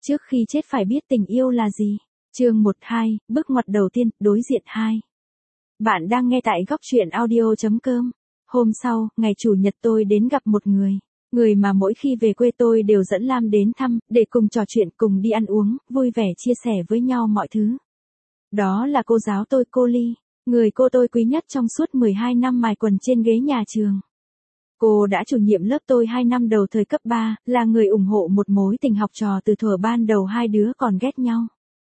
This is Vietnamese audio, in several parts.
Trước khi chết phải biết tình yêu là gì. Chương 12, bước ngoặt đầu tiên, đối diện 2. Bạn đang nghe tại góc truyện audio.com. Hôm sau, ngày chủ nhật tôi đến gặp một người mà mỗi khi về quê tôi đều dẫn Lam đến thăm, để cùng trò chuyện, cùng đi ăn uống, vui vẻ chia sẻ với nhau mọi thứ. Đó là cô giáo tôi, cô Ly, người cô tôi quý nhất trong suốt 12 năm mài quần trên ghế nhà trường. Cô đã chủ nhiệm lớp tôi 2 năm đầu thời cấp 3, là người ủng hộ một mối tình học trò từ thuở ban đầu hai đứa còn ghét nhau.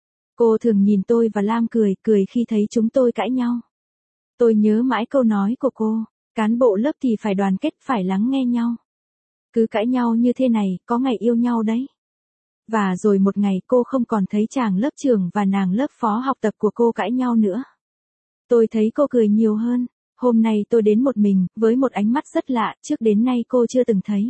Cô thường nhìn tôi và Lam cười khi thấy chúng tôi cãi nhau. Tôi nhớ mãi câu nói của cô, cán bộ lớp thì phải đoàn kết, phải lắng nghe nhau. Cứ cãi nhau như thế này, có ngày yêu nhau đấy. Và rồi một ngày cô không còn thấy chàng lớp trưởng và nàng lớp phó học tập của cô cãi nhau nữa. Tôi thấy cô cười nhiều hơn. Hôm nay tôi đến một mình, với một ánh mắt rất lạ, trước đến nay cô chưa từng thấy.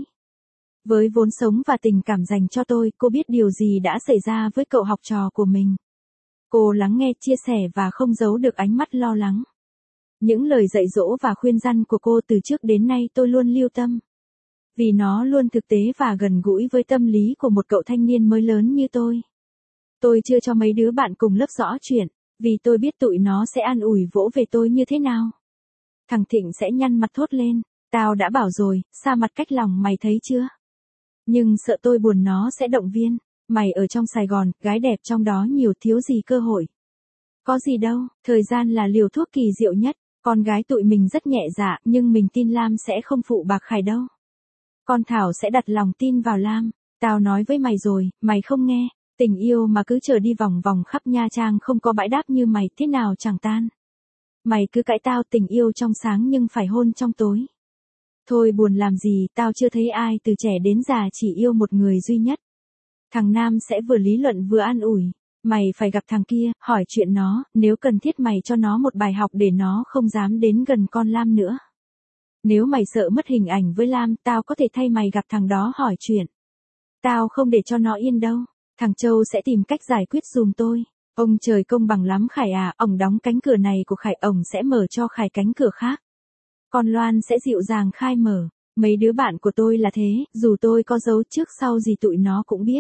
Với vốn sống và tình cảm dành cho tôi, cô biết điều gì đã xảy ra với cậu học trò của mình. Cô lắng nghe, chia sẻ và không giấu được ánh mắt lo lắng. Những lời dạy dỗ và khuyên răn của cô từ trước đến nay tôi luôn lưu tâm. Vì nó luôn thực tế và gần gũi với tâm lý của một cậu thanh niên mới lớn như tôi. Tôi chưa cho mấy đứa bạn cùng lớp rõ chuyện, vì tôi biết tụi nó sẽ an ủi vỗ về tôi như thế nào. Thằng Thịnh sẽ nhăn mặt thốt lên, tao đã bảo rồi, xa mặt cách lòng mày thấy chưa? Nhưng sợ tôi buồn nó sẽ động viên, mày ở trong Sài Gòn, gái đẹp trong đó nhiều, thiếu gì cơ hội. Có gì đâu, thời gian là liều thuốc kỳ diệu nhất, con gái tụi mình rất nhẹ dạ, nhưng mình tin Lam sẽ không phụ bạc Khải đâu. Con Thảo sẽ đặt lòng tin vào Lam, tao nói với mày rồi, mày không nghe, tình yêu mà cứ chờ đi vòng vòng khắp Nha Trang không có bãi đáp như mày, thế nào chẳng tan. Mày cứ cãi tao, tình yêu trong sáng nhưng phải hôn trong tối. Thôi buồn làm gì, tao chưa thấy ai từ trẻ đến già chỉ yêu một người duy nhất. Thằng Nam sẽ vừa lý luận vừa an ủi, mày phải gặp thằng kia, hỏi chuyện nó, nếu cần thiết mày cho nó một bài học để nó không dám đến gần con Lam nữa. Nếu mày sợ mất hình ảnh với Lam, tao có thể thay mày gặp thằng đó hỏi chuyện. Tao không để cho nó yên đâu, thằng Châu sẽ tìm cách giải quyết giùm tôi. Ông trời công bằng lắm Khải à, ổng đóng cánh cửa này của Khải, ổng sẽ mở cho Khải cánh cửa khác. Còn Loan sẽ dịu dàng khai mở. Mấy đứa bạn của tôi là thế, dù tôi có giấu trước sau gì tụi nó cũng biết.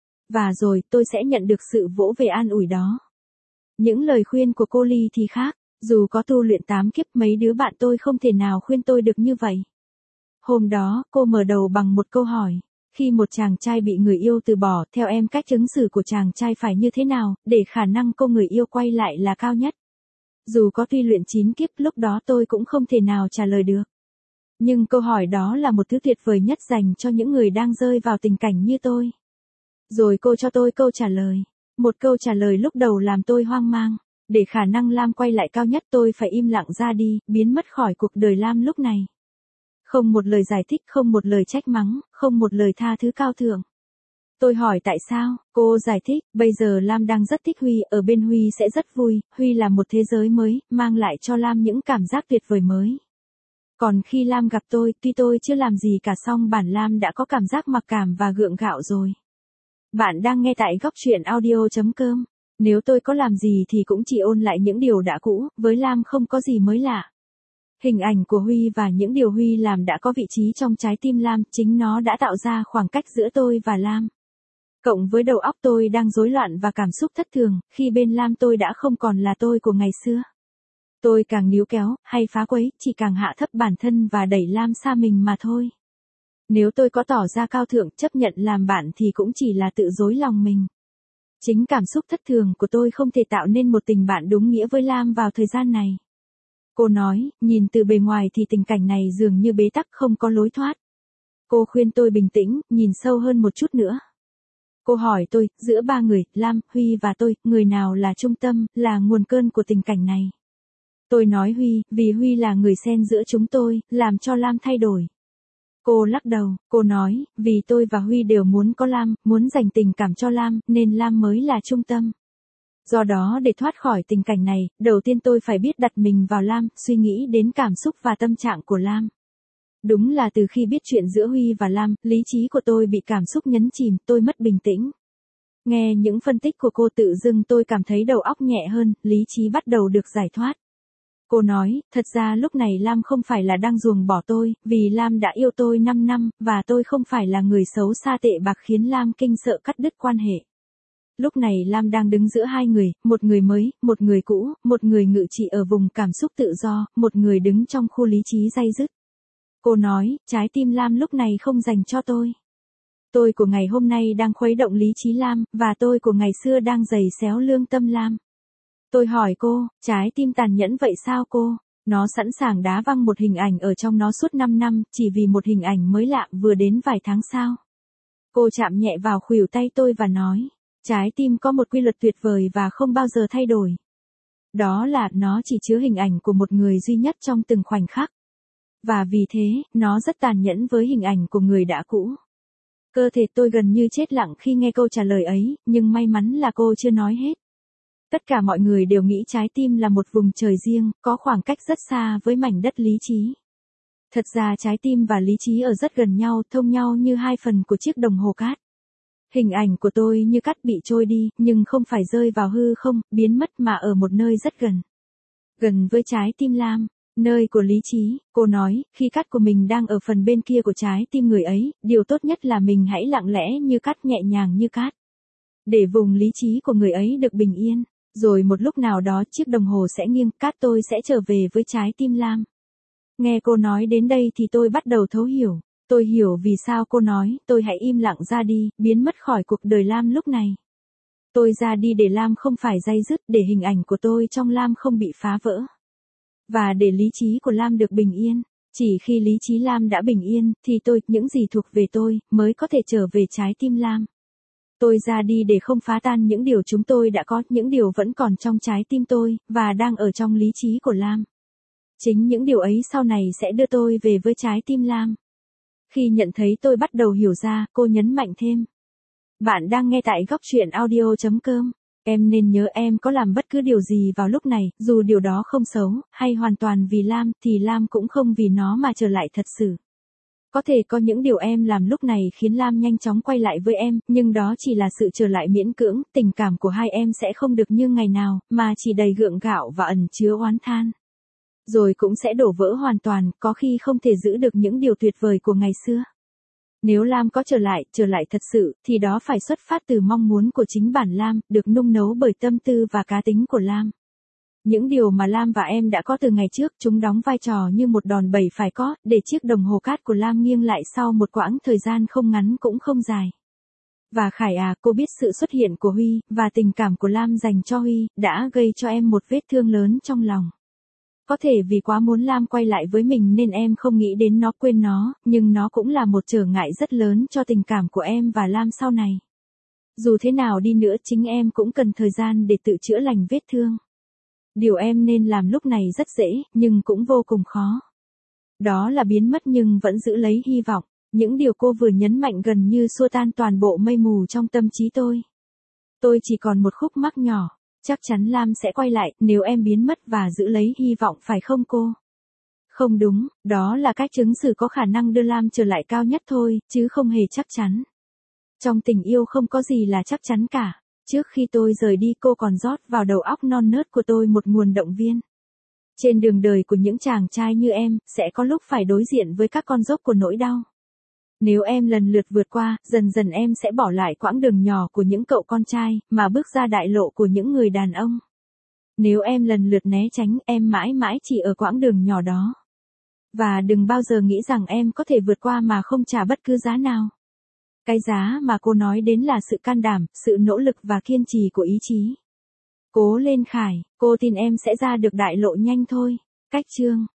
Và rồi tôi sẽ nhận được sự vỗ về an ủi đó. Những lời khuyên của cô Ly thì khác, dù có tu luyện 8 kiếp mấy đứa bạn tôi không thể nào khuyên tôi được như vậy. Hôm đó, cô mở đầu bằng một câu hỏi. Khi một chàng trai bị người yêu từ bỏ, theo em cách ứng xử của chàng trai phải như thế nào, để khả năng cô người yêu quay lại là cao nhất? Dù có tuy luyện 9 kiếp lúc đó tôi cũng không thể nào trả lời được. Nhưng câu hỏi đó là một thứ tuyệt vời nhất dành cho những người đang rơi vào tình cảnh như tôi. Rồi cô cho tôi câu trả lời. Một câu trả lời lúc đầu làm tôi hoang mang. Để khả năng Lam quay lại cao nhất tôi phải im lặng ra đi, biến mất khỏi cuộc đời Lam lúc này. Không một lời giải thích, không một lời trách mắng, không một lời tha thứ cao thượng. Tôi hỏi tại sao, cô giải thích, bây giờ Lam đang rất thích Huy, ở bên Huy sẽ rất vui, Huy là một thế giới mới, mang lại cho Lam những cảm giác tuyệt vời mới. Còn khi Lam gặp tôi, tuy tôi chưa làm gì cả song bản Lam đã có cảm giác mặc cảm và gượng gạo rồi. Bạn đang nghe tại góc truyện audio.com. Nếu tôi có làm gì thì cũng chỉ ôn lại những điều đã cũ, với Lam không có gì mới lạ. Hình ảnh của Huy và những điều Huy làm đã có vị trí trong trái tim Lam, chính nó đã tạo ra khoảng cách giữa tôi và Lam. Cộng với đầu óc tôi đang rối loạn và cảm xúc thất thường, khi bên Lam tôi đã không còn là tôi của ngày xưa. Tôi càng níu kéo, hay phá quấy, chỉ càng hạ thấp bản thân và đẩy Lam xa mình mà thôi. Nếu tôi có tỏ ra cao thượng, chấp nhận làm bạn thì cũng chỉ là tự dối lòng mình. Chính cảm xúc thất thường của tôi không thể tạo nên một tình bạn đúng nghĩa với Lam vào thời gian này. Cô nói, nhìn từ bề ngoài thì tình cảnh này dường như bế tắc không có lối thoát. Cô khuyên tôi bình tĩnh, nhìn sâu hơn một chút nữa. Cô hỏi tôi, giữa ba người, Lam, Huy và tôi, người nào là trung tâm, là nguồn cơn của tình cảnh này? Tôi nói Huy, vì Huy là người xen giữa chúng tôi, làm cho Lam thay đổi. Cô lắc đầu, cô nói, vì tôi và Huy đều muốn có Lam, muốn dành tình cảm cho Lam, nên Lam mới là trung tâm. Do đó để thoát khỏi tình cảnh này, đầu tiên tôi phải biết đặt mình vào Lam, suy nghĩ đến cảm xúc và tâm trạng của Lam. Đúng là từ khi biết chuyện giữa Huy và Lam, lý trí của tôi bị cảm xúc nhấn chìm, tôi mất bình tĩnh. Nghe những phân tích của cô tự dưng tôi cảm thấy đầu óc nhẹ hơn, lý trí bắt đầu được giải thoát. Cô nói, thật ra lúc này Lam không phải là đang ruồng bỏ tôi, vì Lam đã yêu tôi 5 năm, và tôi không phải là người xấu xa tệ bạc khiến Lam kinh sợ cắt đứt quan hệ. Lúc này Lam đang đứng giữa hai người, một người mới, một người cũ, một người ngự trị ở vùng cảm xúc tự do, một người đứng trong khu lý trí day dứt. Cô nói, trái tim Lam lúc này không dành cho tôi. Tôi của ngày hôm nay đang khuấy động lý trí Lam, và tôi của ngày xưa đang giày xéo lương tâm Lam. Tôi hỏi cô, trái tim tàn nhẫn vậy sao cô? Nó sẵn sàng đá văng một hình ảnh ở trong nó suốt 5 năm, chỉ vì một hình ảnh mới lạ vừa đến vài tháng sao? Cô chạm nhẹ vào khuỷu tay tôi và nói, trái tim có một quy luật tuyệt vời và không bao giờ thay đổi. Đó là nó chỉ chứa hình ảnh của một người duy nhất trong từng khoảnh khắc. Và vì thế, nó rất tàn nhẫn với hình ảnh của người đã cũ. Cơ thể tôi gần như chết lặng khi nghe câu trả lời ấy, nhưng may mắn là cô chưa nói hết. Tất cả mọi người đều nghĩ trái tim là một vùng trời riêng, có khoảng cách rất xa với mảnh đất lý trí. Thật ra trái tim và lý trí ở rất gần nhau, thông nhau như hai phần của chiếc đồng hồ cát. Hình ảnh của tôi như cát bị trôi đi, nhưng không phải rơi vào hư không, biến mất mà ở một nơi rất gần. Gần với trái tim Lam, nơi của lý trí, cô nói, khi cát của mình đang ở phần bên kia của trái tim người ấy, điều tốt nhất là mình hãy lặng lẽ như cát, nhẹ nhàng như cát. Để vùng lý trí của người ấy được bình yên. Rồi một lúc nào đó chiếc đồng hồ sẽ nghiêng, cát tôi sẽ trở về với trái tim Lam. Nghe cô nói đến đây thì tôi bắt đầu thấu hiểu. Tôi hiểu vì sao cô nói, tôi hãy im lặng ra đi, biến mất khỏi cuộc đời Lam lúc này. Tôi ra đi để Lam không phải day dứt, để hình ảnh của tôi trong Lam không bị phá vỡ. Và để lý trí của Lam được bình yên. Chỉ khi lý trí Lam đã bình yên, thì tôi, những gì thuộc về tôi, mới có thể trở về trái tim Lam. Tôi ra đi để không phá tan những điều chúng tôi đã có, những điều vẫn còn trong trái tim tôi, và đang ở trong lý trí của Lam. Chính những điều ấy sau này sẽ đưa tôi về với trái tim Lam. Khi nhận thấy tôi bắt đầu hiểu ra, cô nhấn mạnh thêm. Bạn đang nghe tại góc truyện audio.com. Em nên nhớ em có làm bất cứ điều gì vào lúc này, dù điều đó không xấu, hay hoàn toàn vì Lam, thì Lam cũng không vì nó mà trở lại thật sự. Có thể có những điều em làm lúc này khiến Lam nhanh chóng quay lại với em, nhưng đó chỉ là sự trở lại miễn cưỡng, tình cảm của hai em sẽ không được như ngày nào, mà chỉ đầy gượng gạo và ẩn chứa oán than. Rồi cũng sẽ đổ vỡ hoàn toàn, có khi không thể giữ được những điều tuyệt vời của ngày xưa. Nếu Lam có trở lại thật sự, thì đó phải xuất phát từ mong muốn của chính bản Lam, được nung nấu bởi tâm tư và cá tính của Lam. Những điều mà Lam và em đã có từ ngày trước, chúng đóng vai trò như một đòn bẩy phải có, để chiếc đồng hồ cát của Lam nghiêng lại sau một quãng thời gian không ngắn cũng không dài. Và Khải à, cô biết sự xuất hiện của Huy, và tình cảm của Lam dành cho Huy, đã gây cho em một vết thương lớn trong lòng. Có thể vì quá muốn Lam quay lại với mình nên em không nghĩ đến nó, quên nó, nhưng nó cũng là một trở ngại rất lớn cho tình cảm của em và Lam sau này. Dù thế nào đi nữa, chính em cũng cần thời gian để tự chữa lành vết thương. Điều em nên làm lúc này rất dễ, nhưng cũng vô cùng khó. Đó là biến mất nhưng vẫn giữ lấy hy vọng. Những điều cô vừa nhấn mạnh gần như xua tan toàn bộ mây mù trong tâm trí tôi. Tôi chỉ còn một khúc mắc nhỏ. Chắc chắn Lam sẽ quay lại, nếu em biến mất và giữ lấy hy vọng, phải không cô? Không đúng, đó là cách chứng xử có khả năng đưa Lam trở lại cao nhất thôi, chứ không hề chắc chắn. Trong tình yêu không có gì là chắc chắn cả. Trước khi tôi rời đi, cô còn rót vào đầu óc non nớt của tôi một nguồn động viên. Trên đường đời của những chàng trai như em, sẽ có lúc phải đối diện với các con dốc của nỗi đau. Nếu em lần lượt vượt qua, dần dần em sẽ bỏ lại quãng đường nhỏ của những cậu con trai, mà bước ra đại lộ của những người đàn ông. Nếu em lần lượt né tránh, em mãi mãi chỉ ở quãng đường nhỏ đó. Và đừng bao giờ nghĩ rằng em có thể vượt qua mà không trả bất cứ giá nào. Cái giá mà cô nói đến là sự can đảm, sự nỗ lực và kiên trì của ý chí. Cố lên Khải, cô tin em sẽ ra được đại lộ nhanh thôi. Cách chương